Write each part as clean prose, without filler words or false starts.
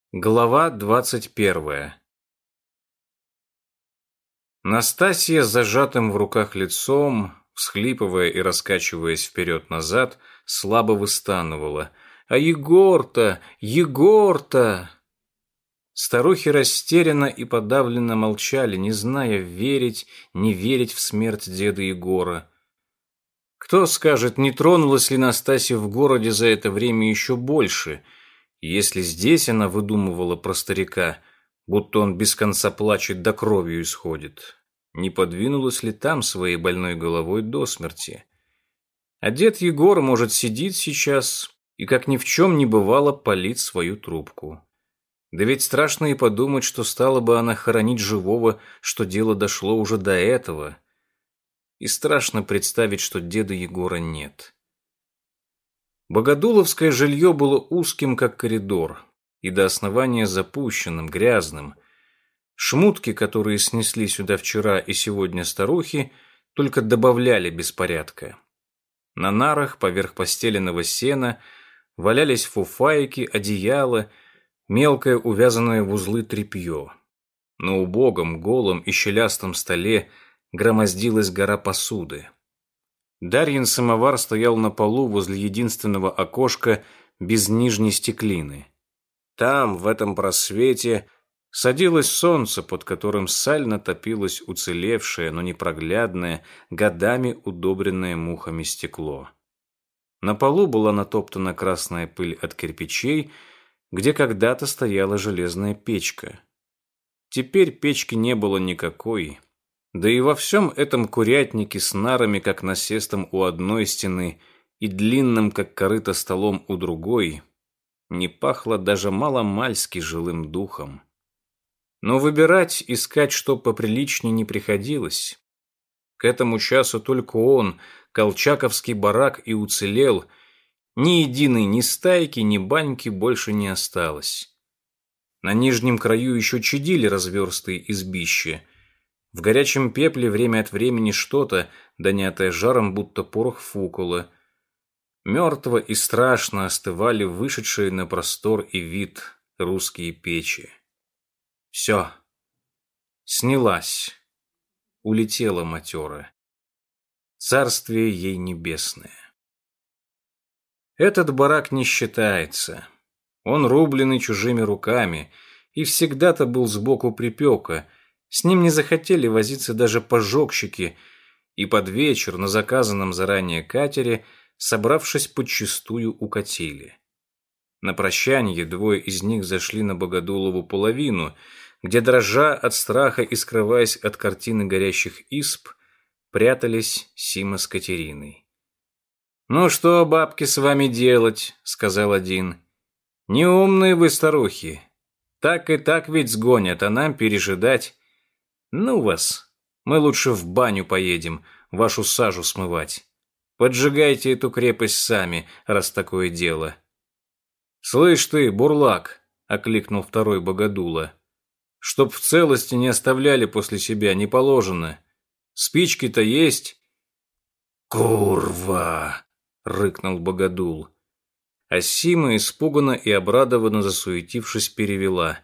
Глава 21. Настасья с зажатым в руках лицом, всхлипывая и раскачиваясь вперед-назад, слабо выстанывала. «А Егор-то! Егор-то!» Старухи растерянно и подавленно молчали, не зная, верить, не верить в смерть деда Егора. Кто скажет, не тронулась ли Настасья в городе за это время еще больше, если здесь она выдумывала про старика, будто он без конца плачет да кровью исходит, не подвинулась ли там своей больной головой до смерти? А дед Егор, может, сидит сейчас и, как ни в чем не бывало, палит свою трубку. Да ведь страшно и подумать, что стала бы она хоронить живого, что дело дошло уже до этого. И страшно представить, что деда Егора нет. Богодуловское жилье было узким, как коридор, и до основания запущенным, грязным. Шмутки, которые снесли сюда вчера и сегодня старухи, только добавляли беспорядка. На нарах поверх постеленного сена валялись фуфайки, одеяла, мелкое увязанное в узлы тряпье. На убогом, голом и щелястом столе громоздилась гора посуды. Дарьин самовар стоял на полу возле единственного окошка без нижней стеклины. Там, в этом просвете, садилось солнце, под которым сально топилось уцелевшее, но непроглядное, годами удобренное мухами стекло. На полу была натоптана красная пыль от кирпичей, где когда-то стояла железная печка. Теперь печки не было никакой. Да и во всем этом курятнике с нарами, как насестом у одной стены, и длинным, как корыто, столом у другой, не пахло даже маломальски жилым духом. Но выбирать, искать что поприличнее не приходилось. К этому часу только он, колчаковский барак, и уцелел. Ни единой ни стайки, ни баньки больше не осталось. На нижнем краю еще чадили разверстые избища. В горячем пепле время от времени что-то, донятое жаром, будто порох фукало. Мертво и страшно остывали вышедшие на простор и вид русские печи. Все. Снялась. Улетела матера. Царствие ей небесное. Этот барак не считается. Он рубленый чужими руками и всегда-то был сбоку припека. С ним не захотели возиться даже пожогщики, и под вечер на заказанном заранее катере, собравшись подчистую, укатили. На прощанье двое из них зашли на Богодулову половину, где, дрожа от страха и скрываясь от картины горящих исп, прятались Сима с Катериной. «Ну что, бабки, с вами делать?» — сказал один. «Неумные вы, старухи. Так и так ведь сгонят, а нам пережидать. Ну вас, мы лучше в баню поедем, вашу сажу смывать. Поджигайте эту крепость сами, раз такое дело». «Слышь ты, бурлак!» — окликнул второй Богодула. «Чтоб в целости не оставляли после себя, не положено. Спички-то есть?» «Курва!» — рыкнул Богодул. А Сима, испуганно и обрадованно засуетившись, перевела.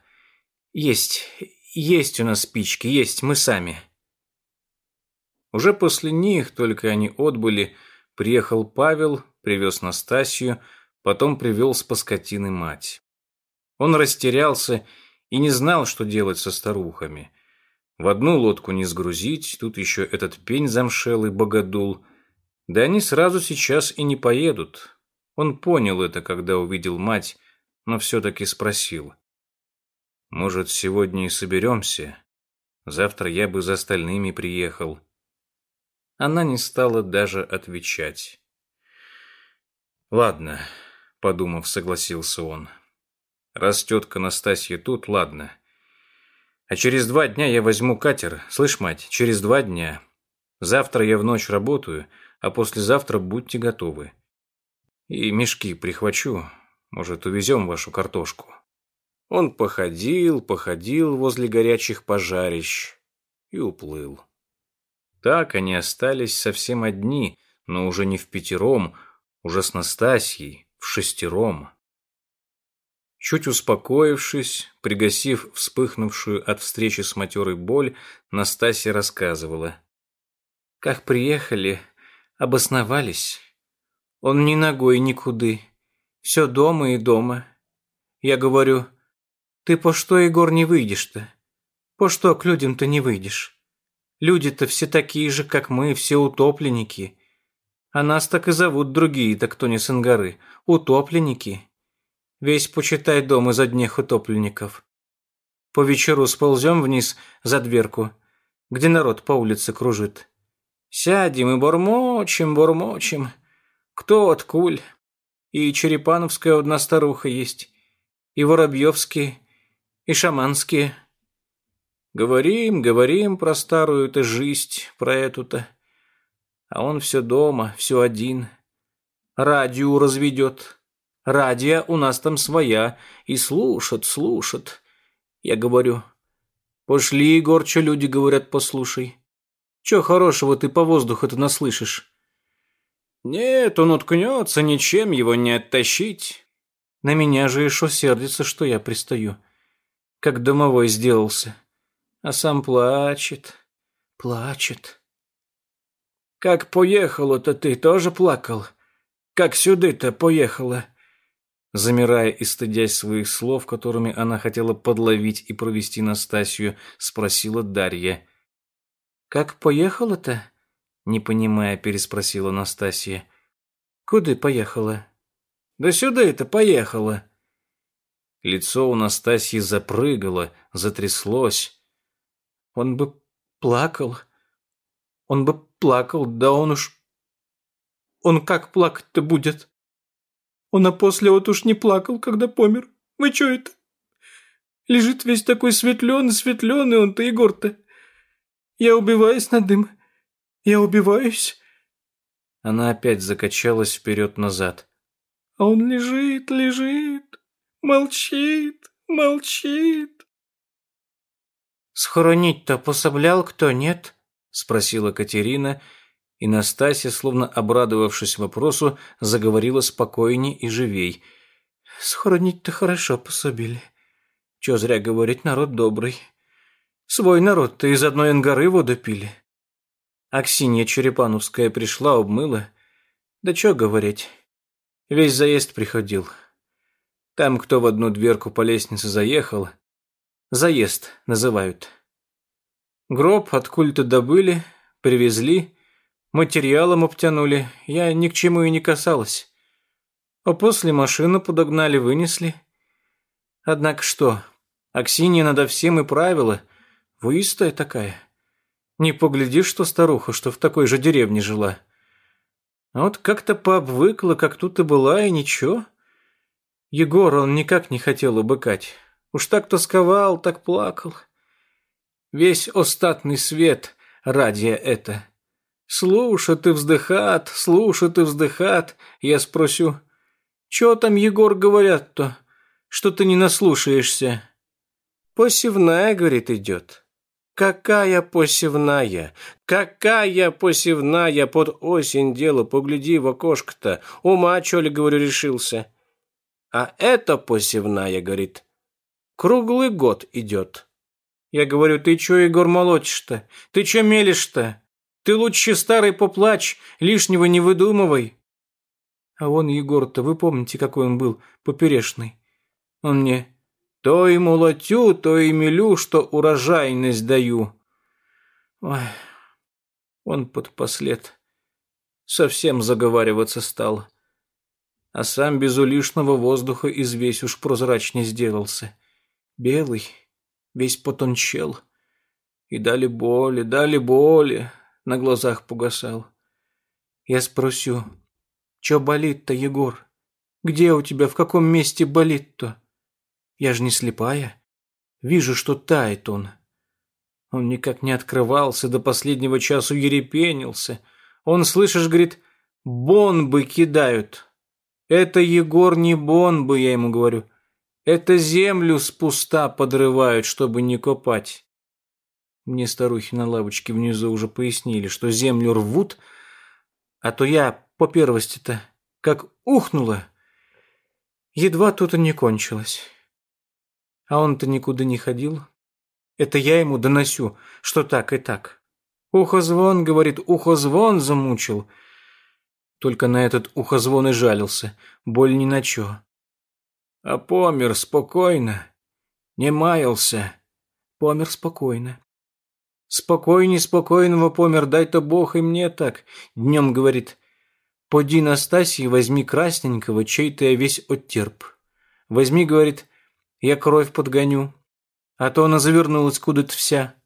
Есть у нас спички, есть, мы сами». Уже после них, только они отбыли, приехал Павел, привез Настасью, потом привел с Паскотины мать. Он растерялся и не знал, что делать со старухами. В одну лодку не сгрузить, тут еще этот пень замшелый Богодул. Да они сразу сейчас и не поедут. Он понял это, когда увидел мать, но все-таки спросил. «Может, сегодня и соберемся? Завтра я бы за остальными приехал». Она не стала даже отвечать. «Ладно», — подумав, согласился он. «Раз тетка Настасья тут, ладно. А через 2 дня я возьму катер. Слышь, мать, через 2 дня. Завтра я в ночь работаю, а послезавтра будьте готовы. И мешки прихвачу. Может, увезем вашу картошку». Он походил возле горячих пожарищ и уплыл. Так они остались совсем одни, но уже не впятером, уже с Настасьей, в 6. Чуть успокоившись, пригасив вспыхнувшую от встречи с матерой боль, Настасья рассказывала. Как приехали, обосновались. Он ни ногой никуды. Все дома и дома. Я говорю, ты по что, Егор, не выйдешь-то? По что к людям-то не выйдешь? Люди-то все такие же, как мы, все утопленники. А нас так и зовут другие-то, кто не с Ангары. Утопленники. Весь, почитай, дом из одних утопленников. По вечеру сползем вниз за дверку, где народ по улице кружит. Сядем и бормочем. Кто откуль? И Черепановская одна старуха есть, и Воробьевские, и Шаманские. Говорим про старую-то жизнь, про эту-то. А он все дома, все один. Радио разведет. Радио у нас там своя, и слушат. Я говорю, пошли, Егор, что люди говорят, послушай. Че хорошего ты по воздуху-то наслышишь? Нет, он уткнется, ничем его не оттащить. На меня же и шо сердится, что я пристаю. Как домовой сделался. А сам плачет. Как поехала-то ты, тоже плакал? Как сюда-то поехала? Замирая и стыдясь своих слов, которыми она хотела подловить и провести Настасью, спросила Дарья. «Как поехала-то?» Не понимая, переспросила Настасья. «Куда поехала?» «Да сюда это поехала». Лицо у Настасьи запрыгало, затряслось. Он бы плакал, да он как плакать-то будет? Он после вот уж не плакал, когда помер. Вы чё это? Лежит весь такой светлёный он-то, Егор-то. Я убиваюсь над ним. Я убиваюсь. Она опять закачалась вперед-назад. А он лежит, молчит. Схоронить-то пособлял кто, нет? Спросила Катерина, и Настасья, словно обрадовавшись вопросу, заговорила спокойней и живей. Схоронить-то хорошо пособили. Чё зря говорить, народ добрый. Свой народ-то из одной Ангары воду пили. Аксинья Черепановская пришла, обмыла. Да чё говорить, весь заезд приходил. Там кто в одну дверку по лестнице заехал, заезд называют. Гроб откуда-то добыли, привезли, материалом обтянули, я ни к чему и не касалась. А после машину подогнали, вынесли. Однако что, Аксинья надо всем и правила, выистая такая. Не поглядишь, что старуха, что в такой же деревне жила. А вот как-то пообвыкла, как тут и была, и ничего. Егор, он никак не хотел убыкать. Уж так тосковал, так плакал. Весь остатный свет ради это. Слушат и вздыхат, я спросю, чё там, Егор, говорят-то, что ты не наслушаешься? Посевная, говорит, идет. Какая посевная? Под осень дело, погляди в окошко-то. Ума, чё ли, говорю, решился. А это посевная, говорит, круглый год идет. Я говорю, ты чё, Егор, молотишь-то? Ты чё мелешь-то? Ты лучше старый поплачь, лишнего не выдумывай. А он, Егор-то, вы помните, какой он был, поперешный? Он мне то и молотю, то и мелю, что урожайность даю. Ой, он подпослед совсем заговариваться стал. А сам без улишного воздуха извесь уж прозрачней сделался. Белый, весь потончел. И дали боли, на глазах погасал. Я спросю, чё болит-то, Егор? Где у тебя, в каком месте болит-то? Я ж не слепая. Вижу, что тает он. Он никак не открывался, до последнего часу ерепенился. Он, слышишь, говорит, бомбы кидают. Это, Егор, не бомбы, я ему говорю. Это землю с пуста подрывают, чтобы не копать. Мне старухи на лавочке внизу уже пояснили, что землю рвут, а то я по первости-то как ухнула. Едва тут и не кончилось. А он-то никуда не ходил. Это я ему доносю, что так и так. Ухозвон, говорит, ухозвон замучил. Только на этот ухозвон и жалился. Боль ни на чё. А помер спокойно. Не маялся. Помер спокойно. Спокойней спокойного помер, дай-то Бог и мне так. Днем говорит, поди, Настасья, возьми красненького, чей-то я весь оттерп. Возьми, говорит, я кровь подгоню, а то она завернулась куда-то вся.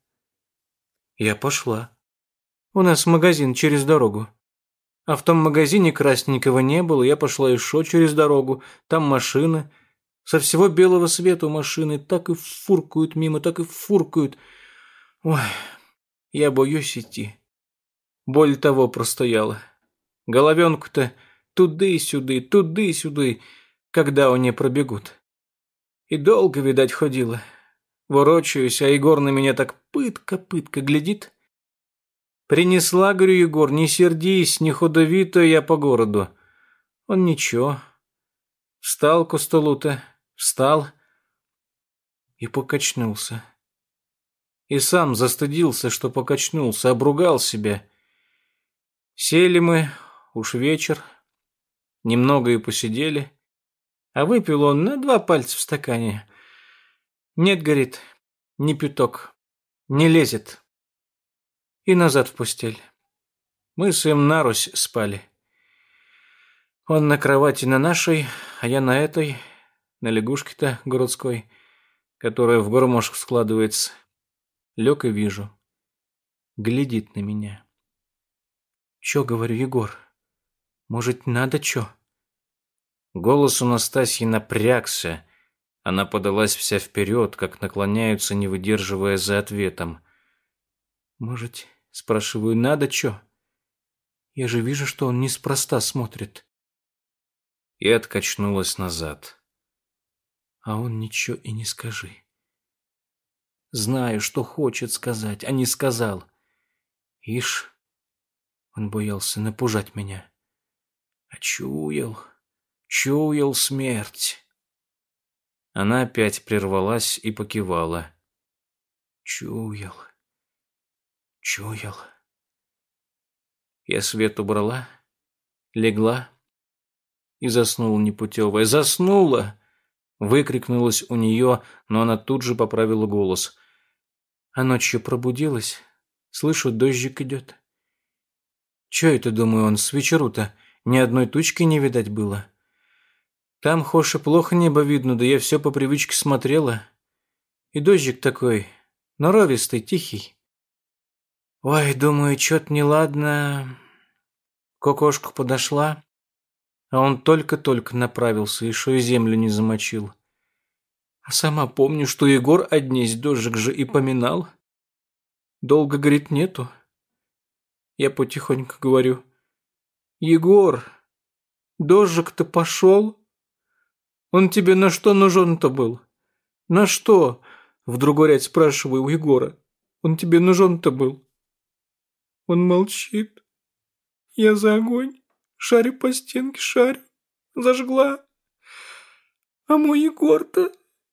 Я пошла. У нас магазин через дорогу. А в том магазине красненького не было, я пошла еще через дорогу, там машины. Со всего белого свету машины так и фуркают мимо, так и фуркают. Ой, я боюсь идти. Боль того простояла. Головенку-то туды-сюды, туды-сюды, когда они пробегут. И долго, видать, ходила. Ворочаюсь, а Егор на меня так пытка глядит. Принесла, говорю, Егор, не сердись, не худовито я по городу. Он ничего. Встал к столу-то, встал и покачнулся. И сам застыдился, что покачнулся, обругал себя. Сели мы, уж вечер, немного и посидели, а выпил он на 2 пальца в стакане. Нет, говорит, ни пяток, не лезет. И назад в постель. Мы с им нарусь спали. Он на кровати на нашей, а я на этой, на лягушке-то городской, которая в гармошку складывается. Лег и вижу. Глядит на меня. Чё, говорю, Егор, может, надо чё? Голос у Настасьи напрягся. Она подалась вся вперед, как наклоняются, не выдерживая за ответом. Может, спрашиваю, надо чё? Я же вижу, что он неспроста смотрит. И откачнулась назад. А он ничего и не скажи. Знаю, что хочет сказать, а не сказал. Ишь, он боялся напужать меня. А чуял смерть. Она опять прервалась и покивала. Чуял. Я свет убрала, легла и заснула непутевая. Заснула! Выкрикнулась у нее, но она тут же поправила голос. А ночью пробудилась, слышу, дождик идет. Че это, думаю, он с вечеру-то ни одной тучки не видать было? Там, Хоша, плохо небо видно, да я все по привычке смотрела. И дождик такой, норовистый, тихий. Ой, думаю, чё-то неладно. К окошку подошла, а он только-только направился, еще и землю не замочил. А сама помню, что Егор однесь дождик же и поминал. Долго, говорит, нету. Я потихоньку говорю: Егор, дождик-то пошел? Он тебе на что нужен-то был? На что? В другой ряд спрашиваю у Егора. Он тебе нужен-то был? Он молчит. Я за огонь. Шарю по стенке, шарю. Зажгла. А мой Егор-то?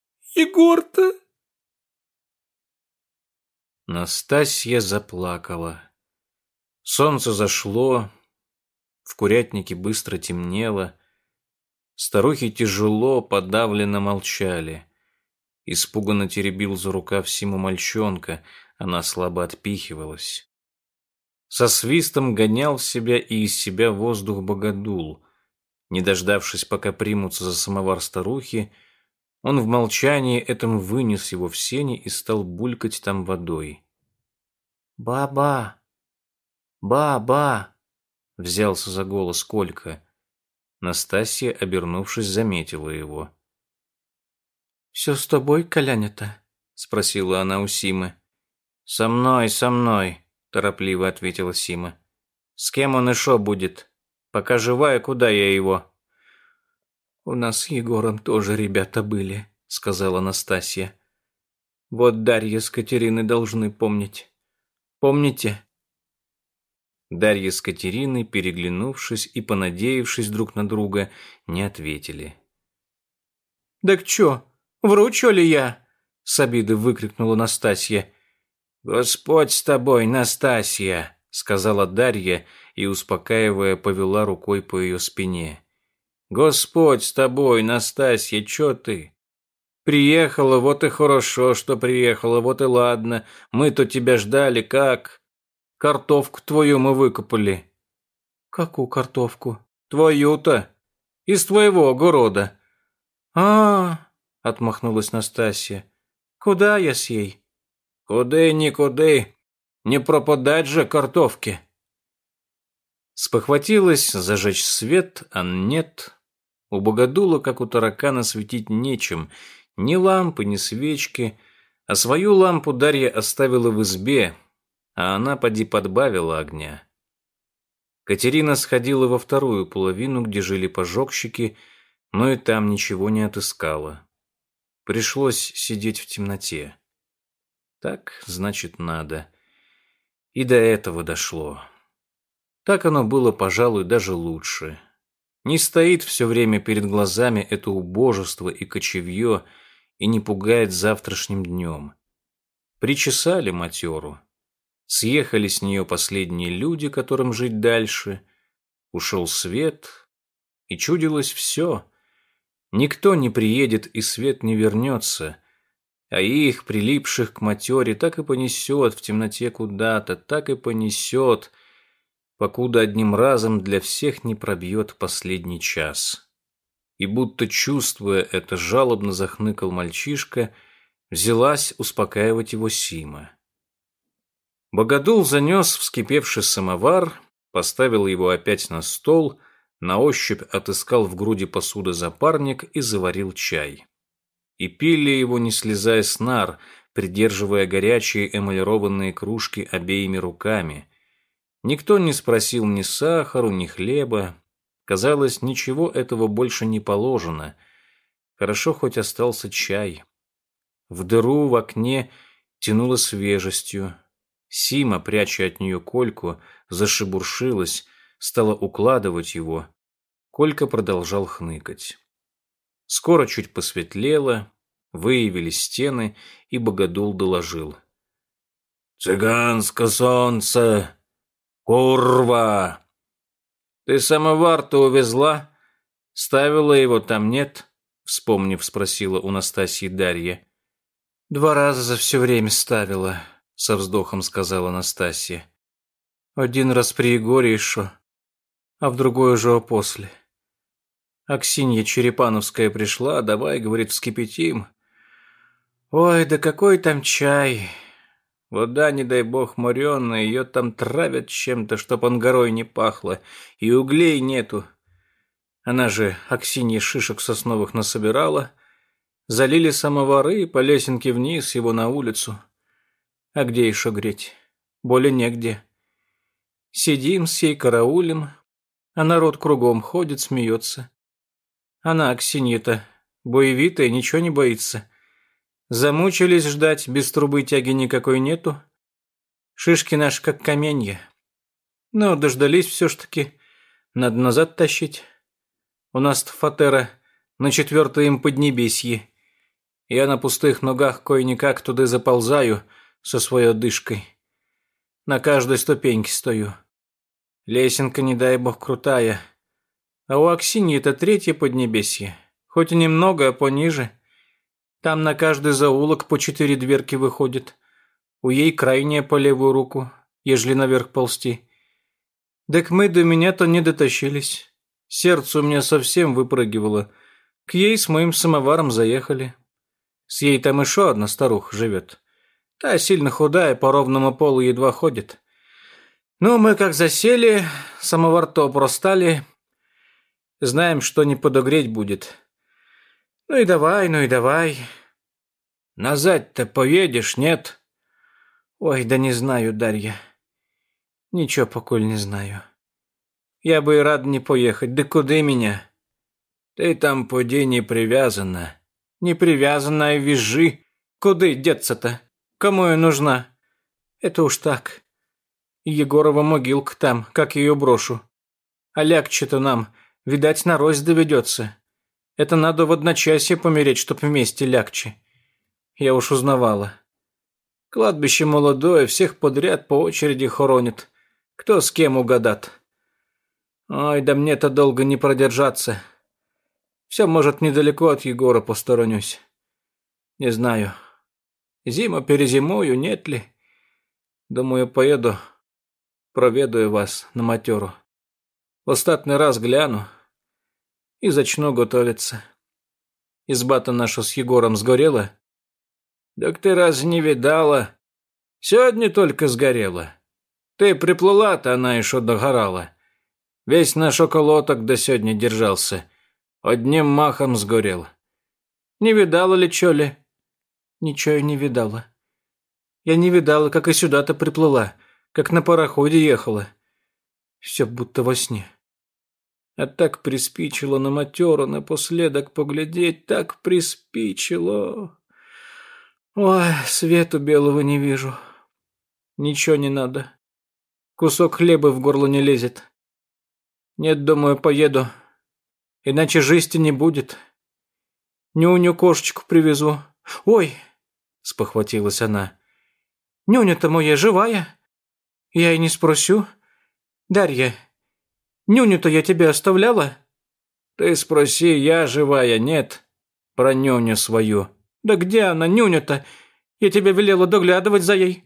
Настасья заплакала. Солнце зашло. В курятнике быстро темнело. Старухи тяжело, подавленно молчали. Испуганно теребил за рукав Симу мальчонка. Она слабо отпихивалась. Со свистом гонял в себя и из себя воздух богодул. Не дождавшись, пока примутся за самовар старухи, он в молчании этом вынес его в сени и стал булькать там водой. «Баба! Баба!» — взялся за голос Колька. Настасья, обернувшись, заметила его. «Все с тобой, Коляня-то?» — спросила она у Симы. «Со мной», — торопливо ответила Сима. «С кем он еще будет? Пока живая, куда я его?» «У нас с Егором тоже ребята были», — сказала Настасья. «Вот Дарья с Катериной должны помнить. Помните?» Дарья с Катериной, переглянувшись и понадеявшись друг на друга, не ответили. «Так чё, Вру, ли я?» — с обиды выкрикнула Настасья. «Господь с тобой, Настасья!» — сказала Дарья и, успокаивая, повела рукой по ее спине. «Господь с тобой, Настасья, чё ты? Приехала, вот и хорошо, что приехала, вот и ладно. Мы-то тебя ждали, как? Картовку твою мы выкопали». «Какую картовку?» «Твою-то. Из твоего огорода». Отмахнулась Настасья. «Куда я с ей?» «Куды-никуды. Не пропадать же картовки». Спохватилась зажечь свет, а нет. У богодула, как у таракана, светить нечем. Ни лампы, ни свечки. А свою лампу Дарья оставила в избе, а она поди подбавила огня. Катерина сходила во вторую половину, где жили пожогщики, но и там ничего не отыскала. Пришлось сидеть в темноте. Так, значит, надо. И до этого дошло. Так оно было, пожалуй, даже лучше. Не стоит все время перед глазами это убожество и кочевье и не пугает завтрашним днем. Причесали матеру. Съехали с нее последние люди, которым жить дальше. Ушел свет, и чудилось все. Никто не приедет, и свет не вернется, а их, прилипших к матере, так и понесет в темноте куда-то, так и понесет, покуда одним разом для всех не пробьет последний час. И будто чувствуя это, жалобно захныкал мальчишка, взялась успокаивать его Сима. Богодул занес вскипевший самовар, поставил его опять на стол, на ощупь отыскал в груди посуды запарник и заварил чай. И пили его, не слезая с нар, придерживая горячие эмалированные кружки обеими руками. Никто не спросил ни сахару, ни хлеба. Казалось, ничего этого больше не положено. Хорошо хоть остался чай. В дыру в окне тянуло свежестью. Сима, пряча от нее Кольку, зашебуршилась, стала укладывать его. Колька продолжал хныкать. Скоро чуть посветлело, выявились стены, и богодул доложил. «Цыганско солнце! Курва!» «Ты самовар-то увезла? Ставила его там, нет?» Вспомнив, спросила у Настасьи Дарья. 2 раза за все время ставила, со вздохом сказала Настасья. 1 раз при Егоре еще, а в другой уже опосле. Аксинья Черепановская пришла, давай, говорит, вскипятим. Ой, да какой там чай. Вода, не дай бог, мореная, ее там травят чем-то, чтоб он горой не пахло, и углей нету. Она же Аксинья шишек сосновых насобирала, залили самовары и по лесенке вниз его на улицу. А где еще греть? Более негде. Сидим, сей караулем, а народ кругом ходит, смеется. Она, Аксинья-то, боевитая, ничего не боится. Замучились ждать, без трубы тяги никакой нету. Шишки наши как каменья. Но дождались все ж таки. Надо назад тащить. У нас-то фатера на 4-м поднебесье. Я на пустых ногах кое-никак туда заползаю со своей одышкой. На каждой ступеньке стою. Лесенка, не дай бог, крутая. А у Аксиньи-то 3-е поднебесье. Хоть и немного, а пониже. Там на каждый заулок по 4 дверки выходит. У ей крайняя по левую руку, ежели наверх ползти. Так мы до меня-то не дотащились. Сердце у меня совсем выпрыгивало. К ей с моим самоваром заехали. С ей там еще одна старуха живет. Та сильно худая, по ровному полу едва ходит. Ну, мы как засели, самовар-то простали. Знаем, что не подогреть будет. Ну и давай. Назад-то поедешь, нет? Ой, да не знаю, Дарья. Ничего поколь не знаю. Я бы и рад не поехать, да куды меня? Ты там поди не привязана. Не привязана, и визжи. Куды деться-то? Кому я нужна? Это уж так. Егорова могилка там, как ее брошу. А лягче-то нам, видать, нарось доведется. Это надо в одночасье помереть, чтоб вместе лягче. Я уж узнавала. Кладбище молодое, всех подряд по очереди хоронит. Кто с кем угадат. Ой, да мне-то долго не продержаться. Все, может, недалеко от Егора посторонюсь. Не знаю. Зиму перезимую, нет ли? Думаю, поеду, проведаю вас на матеру. В остатный раз гляну и зачну готовиться. Изба-то наша с Егором сгорела? Так ты раз не видала? Сегодня только сгорела. Ты приплыла-то, она еще догорала. Весь наш околоток до сегодня держался. Одним махом сгорел. Не видала ли, чё ли? Ничего я не видала. Я не видала, как и сюда-то приплыла, как на пароходе ехала. Все будто во сне. А так приспичило на матеру напоследок поглядеть, так приспичило. Ой, свету белого не вижу. Ничего не надо. Кусок хлеба в горло не лезет. Нет, думаю, поеду. Иначе жизни не будет. Нюню кошечку привезу. Ой, спохватилась она. Нюня-то моя живая? Я и не спросю. Дарья, нюню-то я тебе оставляла? Ты спроси, я живая, нет? Про нюню свою. Да где она, нюня-то? Я тебе велела доглядывать за ей.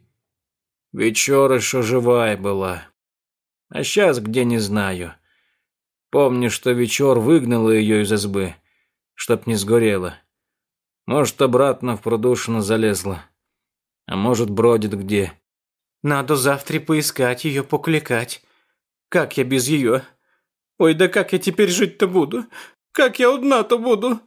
Вечер еще живая была. А сейчас где не знаю. Помню, что вечер выгнала ее из избы, чтоб не сгорела. Может, обратно в продушину залезла. А может, бродит где. Надо завтра поискать ее, покликать. Как я без ее? Ой, да как я теперь жить-то буду? Как я одна-то буду?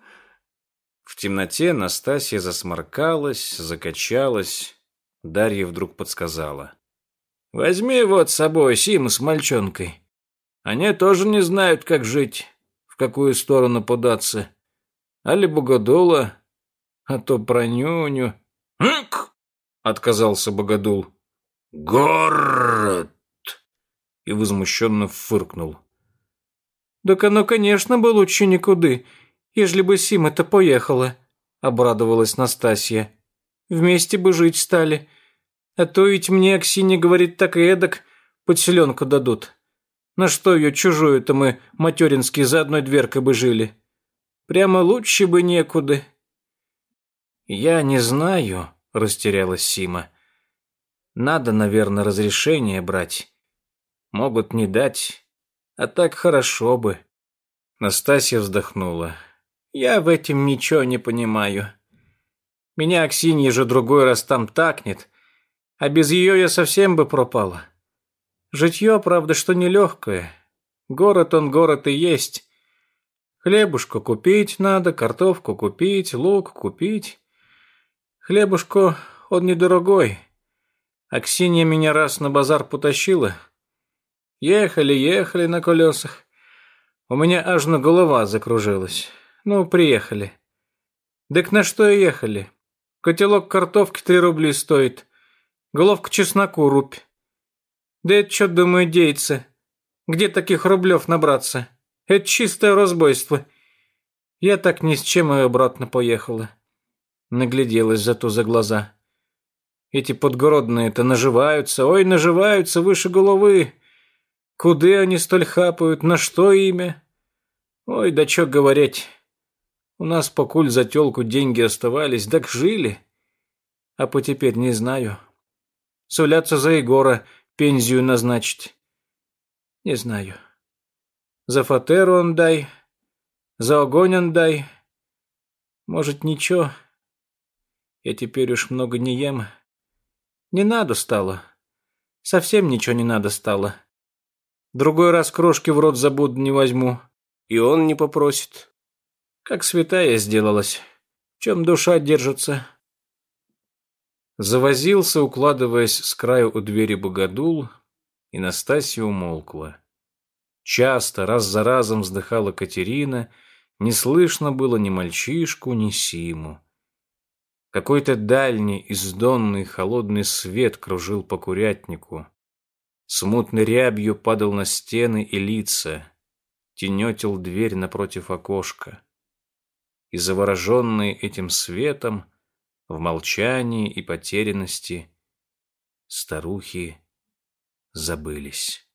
В темноте Настасья засморкалась, закачалась. Дарья вдруг подсказала. Возьми вот с собой Симу с мальчонкой. Они тоже не знают, как жить, в какую сторону податься. Али Богодула, а то про нюню. «Хк!» — отказался Богодул. «Город!» и возмущенно фыркнул. «Так оно, конечно, бы лучше никуды, ежели бы Сима-то поехала», — обрадовалась Настасья. «Вместе бы жить стали. А то ведь мне Аксинья говорит так и эдак, подселенку дадут. На что ее чужую-то мы, материнские, за одной дверкой бы жили? Прямо лучше бы некуда». «Я не знаю», — растерялась Сима. «Надо, наверное, разрешение брать. Могут не дать, а так хорошо бы». Настасья вздохнула. «Я в этом ничего не понимаю. Меня Аксинья же другой раз там такнет, а без ее я совсем бы пропала. Житье, правда, что нелегкое. Город он город и есть. Хлебушку купить надо, картошку купить, лук купить. Хлебушку он недорогой. Аксинья меня раз на базар потащила. Ехали на колесах. У меня аж на голова закружилась. Ну, приехали. Так на что и ехали? Котелок картошки 3 рубля стоит. Головка чесноку рубь. Да это что, думаю, деется? Где таких рублев набраться? Это чистое разбойство. Я так ни с чем и обратно поехала. Нагляделась зато за глаза. Эти подгородные-то наживаются, ой, наживаются выше головы. Куды они столь хапают, на что имя? Ой, да чё говорить. У нас покуль за тёлку деньги оставались, так жили. А по теперь не знаю. Суляться за Егора пензию назначить. Не знаю. За фатеру он дай, за огонь он дай. Может, ничего. Я теперь уж много не ем. Не надо стало. Совсем ничего не надо стало. Другой раз крошки в рот забуду не возьму. И он не попросит. Как святая сделалась. В чем душа держится. Завозился, укладываясь с краю у двери Богодул, и Настасья умолкла. Часто, раз за разом вздыхала Катерина, не слышно было ни мальчишку, ни Симу. Какой-то дальний, издонный, холодный свет кружил по курятнику. Смутной рябью падал на стены и лица, тенетил дверь напротив окошка. и завороженные этим светом, в молчании и потерянности, старухи забылись.